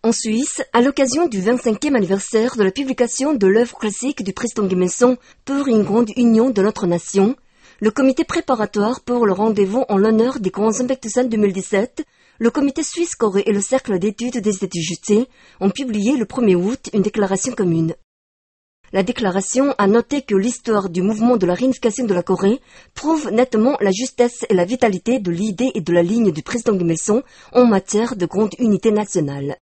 En Suisse, à l'occasion du 25e anniversaire de la publication de l'œuvre classique du président Guy Melson pour une grande union de notre nation, le comité préparatoire pour le rendez-vous en l'honneur des grands Ambectusan 2017, le comité suisse Corée et le cercle d'études des études ont publié le 1er août une déclaration commune. La déclaration a noté que l'histoire du mouvement de la réunification de la Corée prouve nettement la justesse et la vitalité de l'idée et de la ligne du président Guy Melson en matière de grande unité nationale.